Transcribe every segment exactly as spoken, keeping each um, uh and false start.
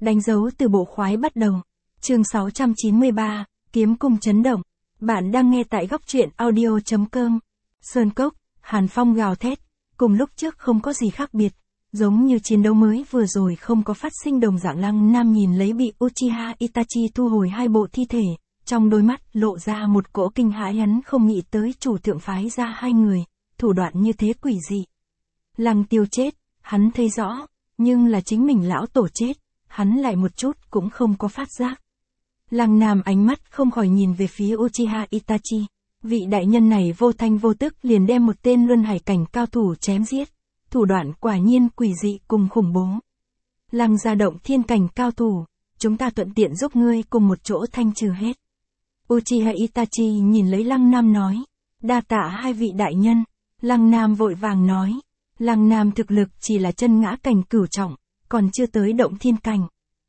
Đánh dấu từ bộ khoái bắt đầu. Chương sáu trăm chín mươi ba, kiếm cung chấn động. Bạn đang nghe tại góc truyện audio chấm com. Sơn cốc, hàn phong gào thét, cùng lúc trước không có gì khác biệt, giống như chiến đấu mới vừa rồi không có phát sinh đồng dạng. Lăng Nam nhìn lấy bị Uchiha Itachi thu hồi hai bộ thi thể, trong đôi mắt lộ ra một cỗ kinh hãi. Hắn không nghĩ tới chủ thượng phái ra hai người, thủ đoạn như thế quỷ dị. Lăng Tiêu chết, hắn thấy rõ, nhưng là chính mình lão tổ chết, hắn lại một chút cũng không có phát giác. Lăng Nam ánh mắt không khỏi nhìn về phía Uchiha Itachi. Vị đại nhân này vô thanh vô tức liền đem một tên luân hải cảnh cao thủ chém giết. Thủ đoạn quả nhiên quỷ dị cùng khủng bố. Lăng gia động thiên cảnh cao thủ, chúng ta thuận tiện giúp ngươi cùng một chỗ thanh trừ hết. Uchiha Itachi nhìn lấy Lăng Nam nói. Đa tạ hai vị đại nhân. Lăng Nam vội vàng nói. Lăng Nam thực lực chỉ là chân ngã cảnh cửu trọng, còn chưa tới động thiên cảnh.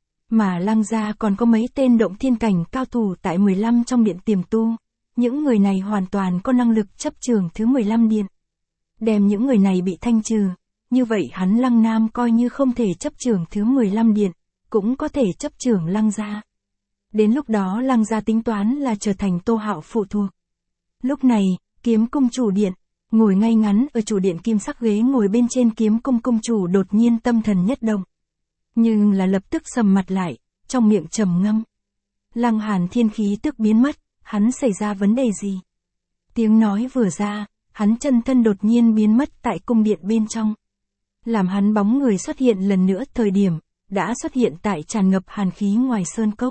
Mà Lăng gia còn có mấy tên động thiên cảnh cao thủ tại mười lăm trong điện tiềm tu. Những người này hoàn toàn có năng lực chấp trường thứ mười lăm điện. Đem những người này bị thanh trừ, như vậy hắn Lăng Nam coi như không thể chấp trường thứ mười lăm điện, cũng có thể chấp trường Lăng gia. Đến lúc đó Lăng gia tính toán là trở thành Tô Hạo phụ thuộc. Lúc này, kiếm cung chủ điện, ngồi ngay ngắn ở chủ điện kim sắc ghế ngồi bên trên kiếm cung cung chủ đột nhiên tâm thần nhất động. Nhưng là lập tức sầm mặt lại, trong miệng trầm ngâm. Lăng Hàn Thiên khí tức biến mất, hắn xảy ra vấn đề gì? Tiếng nói vừa ra, hắn chân thân đột nhiên biến mất tại cung điện bên trong. Làm hắn bóng người xuất hiện lần nữa thời điểm, đã xuất hiện tại tràn ngập hàn khí ngoài sơn cốc.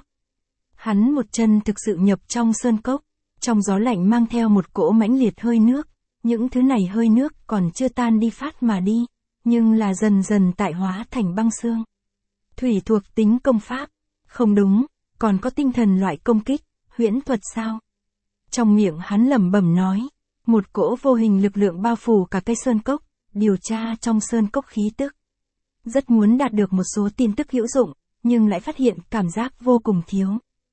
Hắn một chân thực sự nhập trong sơn cốc, trong gió lạnh mang theo một cỗ mãnh liệt hơi nước, những thứ này hơi nước còn chưa tan đi phát mà đi, nhưng là dần dần tại hóa thành băng xương. Thủy thuộc tính công pháp, không đúng, còn có tinh thần loại công kích, huyễn thuật sao? Trong miệng hắn lẩm bẩm nói, một cỗ vô hình lực lượng bao phủ cả cây sơn cốc, điều tra trong sơn cốc khí tức. Rất muốn đạt được một số tin tức hữu dụng, nhưng lại phát hiện cảm giác vô cùng thiếu.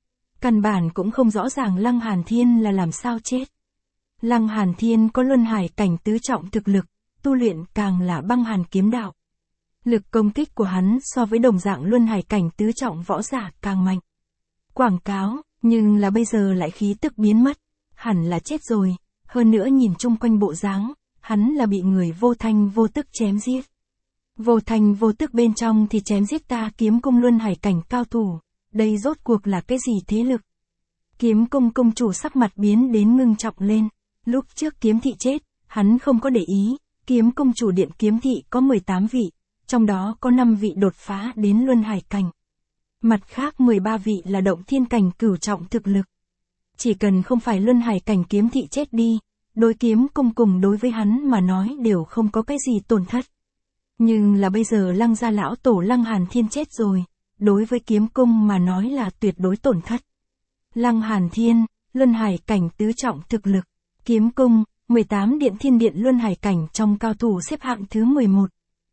Căn bản cũng không rõ ràng Lăng Hàn Thiên là làm sao chết. Lăng Hàn Thiên có luân hải cảnh tứ trọng thực lực, tu luyện càng là băng hàn kiếm đạo. Lực công kích của hắn so với đồng dạng luân hải cảnh tứ trọng võ giả càng mạnh. Quảng cáo, nhưng là bây giờ lại khí tức biến mất, hẳn là chết rồi, hơn nữa nhìn chung quanh bộ dáng, hắn là bị người vô thanh vô tức chém giết. Vô thanh vô tức bên trong thì chém giết ta kiếm cung luân hải cảnh cao thủ, đây rốt cuộc là cái gì thế lực? Kiếm cung cung chủ sắc mặt biến đến ngưng trọng lên, lúc trước kiếm thị chết, hắn không có để ý, kiếm cung chủ điện kiếm thị có mười tám vị, trong đó có năm vị đột phá đến luân hải cảnh. Mặt khác mười ba vị là động thiên cảnh cửu trọng thực lực. Chỉ cần không phải luân hải cảnh kiếm thị chết đi, đối kiếm cung cùng đối với hắn mà nói đều không có cái gì tổn thất. Nhưng là bây giờ Lăng gia lão tổ Lăng Hàn Thiên chết rồi, đối với kiếm cung mà nói là tuyệt đối tổn thất. Lăng Hàn Thiên, luân hải cảnh tứ trọng thực lực, kiếm cung, mười tám điện thiên điện luân hải cảnh trong cao thủ xếp hạng thứ mười một.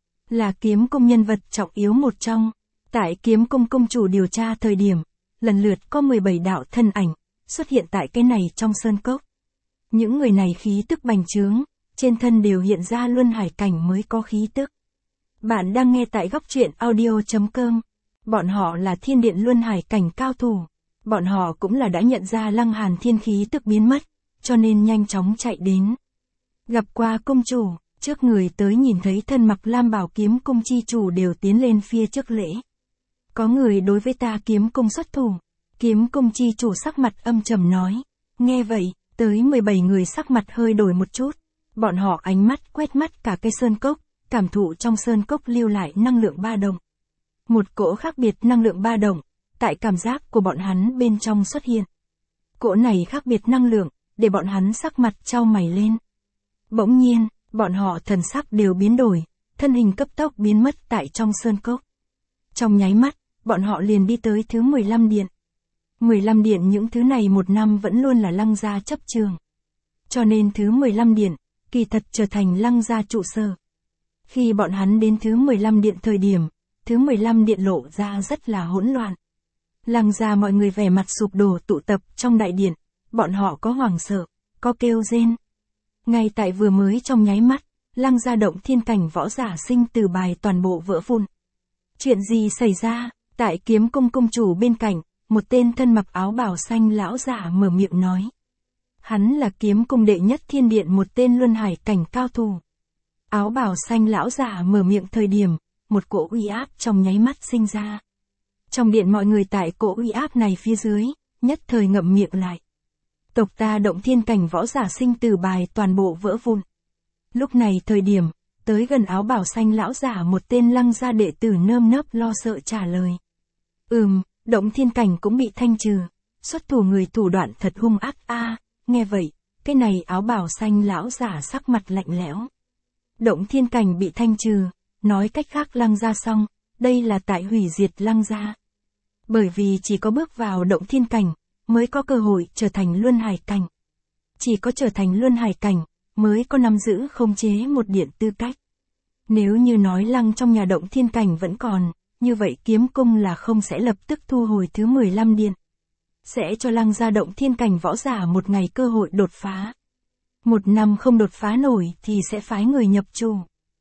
Là kiếm cung nhân vật trọng yếu một trong. Tại kiếm cung cung chủ điều tra thời điểm, lần lượt có mười bảy đạo thân ảnh, xuất hiện tại cái này trong sơn cốc. Những người này khí tức bành trướng, trên thân đều hiện ra luân hải cảnh mới có khí tức. Bạn đang nghe tại góc truyện audio chấm com. Bọn họ là thiên điện luân hải cảnh cao thủ. Bọn họ cũng là đã nhận ra Lăng Hàn Thiên khí tức biến mất, cho nên nhanh chóng chạy đến. Gặp qua cung chủ, trước người tới nhìn thấy thân mặc lam bào kiếm cung chi chủ đều tiến lên phía trước lễ. Có người đối với ta kiếm cung xuất thủ. Kiếm cung chi chủ sắc mặt âm trầm nói. Nghe vậy, tới mười bảy người sắc mặt hơi đổi một chút. Bọn họ ánh mắt quét mắt cả cây sơn cốc, cảm thụ trong sơn cốc lưu lại năng lượng ba động. Một cỗ khác biệt năng lượng ba động, tại cảm giác của bọn hắn bên trong xuất hiện. Cỗ này khác biệt năng lượng, để bọn hắn sắc mặt chau mày lên. Bỗng nhiên, bọn họ thần sắc đều biến đổi, thân hình cấp tốc biến mất tại trong sơn cốc. Trong nháy mắt, bọn họ liền đi tới thứ mười lăm điện. mười lăm điện những thứ này một năm vẫn luôn là Lăng gia chấp trường. Cho nên thứ mười lăm điện, kỳ thật trở thành Lăng gia trụ sở. Khi bọn hắn đến thứ mười lăm điện thời điểm, thứ mười lăm điện lộ ra rất là hỗn loạn. Lăng gia mọi người vẻ mặt sụp đổ tụ tập trong đại điện, bọn họ có hoảng sợ, có kêu rên. Ngay tại vừa mới trong nháy mắt, Lăng gia động thiên cảnh võ giả sinh từ bài toàn bộ vỡ vụn. Chuyện gì xảy ra? Tại kiếm cung cung chủ bên cạnh, một tên thân mặc áo bào xanh lão giả mở miệng nói. Hắn là kiếm cung đệ nhất thiên điện, một tên luân hải cảnh cao thủ. Áo bào xanh lão giả mở miệng thời điểm, một cỗ uy áp trong nháy mắt sinh ra. Trong điện mọi người tại cỗ uy áp này phía dưới, nhất thời ngậm miệng lại. Tộc ta động thiên cảnh võ giả sinh tử bài toàn bộ vỡ vụn. Lúc này thời điểm, tới gần áo bào xanh lão giả một tên Lăng gia đệ tử nơm nớp lo sợ trả lời. Ừm, động thiên cảnh cũng bị thanh trừ, xuất thủ người thủ đoạn thật hung ác a. Nghe vậy, cái này áo bào xanh lão giả sắc mặt lạnh lẽo. Động thiên cảnh bị thanh trừ, nói cách khác Lăng gia xong, đây là tại hủy diệt Lăng gia. Bởi vì chỉ có bước vào động thiên cảnh, mới có cơ hội trở thành luân hải cảnh. Chỉ có trở thành luân hải cảnh, mới có nắm giữ khống chế một điện tư cách. Nếu như nói Lăng trong nhà động thiên cảnh vẫn còn, như vậy kiếm cung là không sẽ lập tức thu hồi thứ mười lăm điện. Sẽ cho Lăng gia động thiên cảnh võ giả một ngày cơ hội đột phá. Một năm không đột phá nổi thì sẽ phái người nhập chủ.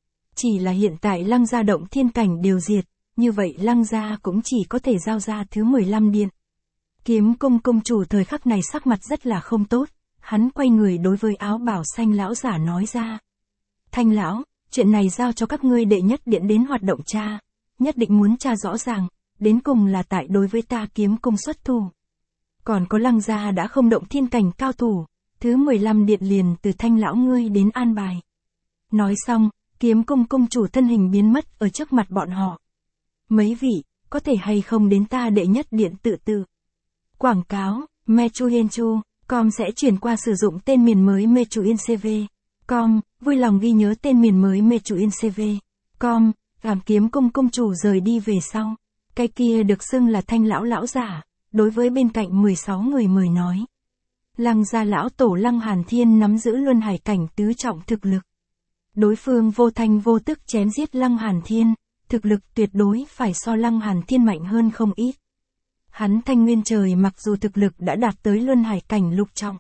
Chỉ là hiện tại Lăng gia động thiên cảnh đều diệt, như vậy Lăng gia cũng chỉ có thể giao ra thứ mười lăm điện. Kiếm cung cung chủ thời khắc này sắc mặt rất là không tốt, hắn quay người đối với áo bào xanh lão giả nói ra. Thanh lão, chuyện này giao cho các ngươi đệ nhất điện đến hoạt động tra, nhất định muốn tra rõ ràng, đến cùng là tại đối với ta kiếm cung xuất thủ. Còn có Lăng gia đã không động thiên cảnh cao thủ, thứ mười lăm điện liền từ thanh lão ngươi đến an bài. Nói xong, kiếm cung cung chủ thân hình biến mất ở trước mặt bọn họ. Mấy vị, có thể hay không đến ta đệ nhất điện tự tự. Quảng cáo, Mechuyenchu, com sẽ chuyển qua sử dụng tên miền mới Mechuyencv. Com, vui lòng ghi nhớ tên miền mới Mechuyencv. Com, làm kiếm cung cung chủ rời đi về sau. Cái kia được xưng là thanh lão lão giả, đối với bên cạnh mười sáu người mời nói. Lăng gia lão tổ Lăng Hàn Thiên nắm giữ luân hải cảnh tứ trọng thực lực. Đối phương vô thanh vô tức chém giết Lăng Hàn Thiên, thực lực tuyệt đối phải so Lăng Hàn Thiên mạnh hơn không ít. Hắn Thanh Nguyên Trời mặc dù thực lực đã đạt tới luân hải cảnh lục trọng.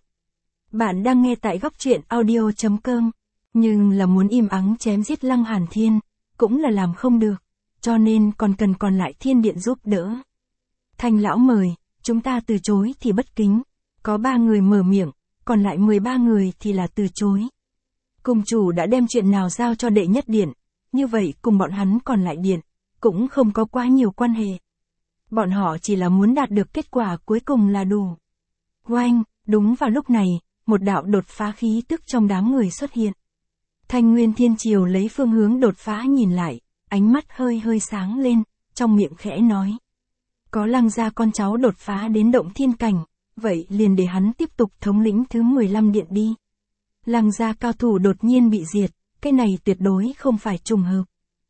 Bạn đang nghe tại góc truyện audio chấm com, nhưng là muốn im ắng chém giết Lăng Hàn Thiên, cũng là làm không được, cho nên còn cần còn lại thiên điện giúp đỡ. Thanh lão mời, chúng ta từ chối thì bất kính, có ba người mở miệng, còn lại mười ba người thì là từ chối. Cung chủ đã đem chuyện nào giao cho đệ nhất điện, như vậy cùng bọn hắn còn lại điện, cũng không có quá nhiều quan hệ. Bọn họ chỉ là muốn đạt được kết quả cuối cùng là đủ. Oanh, đúng vào lúc này, một đạo đột phá khí tức trong đám người xuất hiện. Thanh Nguyên Thiên Triều lấy phương hướng đột phá nhìn lại, ánh mắt hơi hơi sáng lên, trong miệng khẽ nói. Có Lăng gia con cháu đột phá đến động thiên cảnh, vậy liền để hắn tiếp tục thống lĩnh thứ mười lăm điện đi. Lăng gia cao thủ đột nhiên bị diệt, cái này tuyệt đối không phải trùng hợp.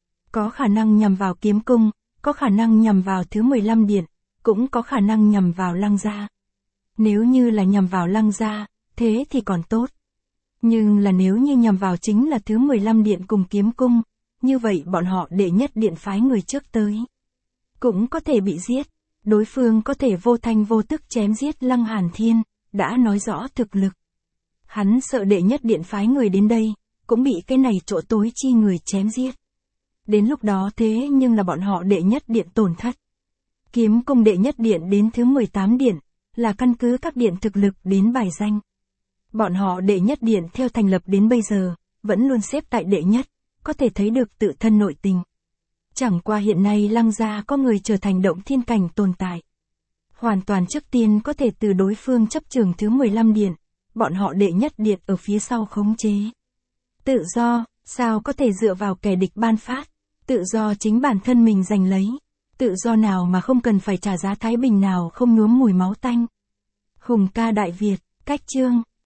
Có khả năng nhằm vào kiếm cung, có khả năng nhằm vào thứ mười lăm điện, cũng có khả năng nhằm vào Lăng gia. Nếu như là nhằm vào Lăng gia, thế thì còn tốt. Nhưng là nếu như nhằm vào chính là thứ mười lăm điện cùng kiếm cung, như vậy bọn họ đệ nhất điện phái người trước tới. Cũng có thể bị giết, đối phương có thể vô thanh vô tức chém giết Lăng Hàn Thiên, đã nói rõ thực lực. Hắn sợ đệ nhất điện phái người đến đây, cũng bị cái này chỗ tối chi người chém giết. Đến lúc đó thế nhưng là bọn họ đệ nhất điện tổn thất. Kiếm cung đệ nhất điện đến thứ mười tám điện, là căn cứ các điện thực lực đến bài danh. Bọn họ đệ nhất điện theo thành lập đến bây giờ, vẫn luôn xếp tại đệ nhất, có thể thấy được tự thân nội tình. Chẳng qua hiện nay Lăng gia có người trở thành động thiên cảnh tồn tại. Hoàn toàn trước tiên có thể từ đối phương chấp trường thứ mười lăm điện, bọn họ đệ nhất điện ở phía sau khống chế. Tự do, sao có thể dựa vào kẻ địch ban phát, tự do chính bản thân mình giành lấy, tự do nào mà không cần phải trả giá thái bình nào không nhuốm mùi máu tanh. Hùng ca Đại Việt, cách chương,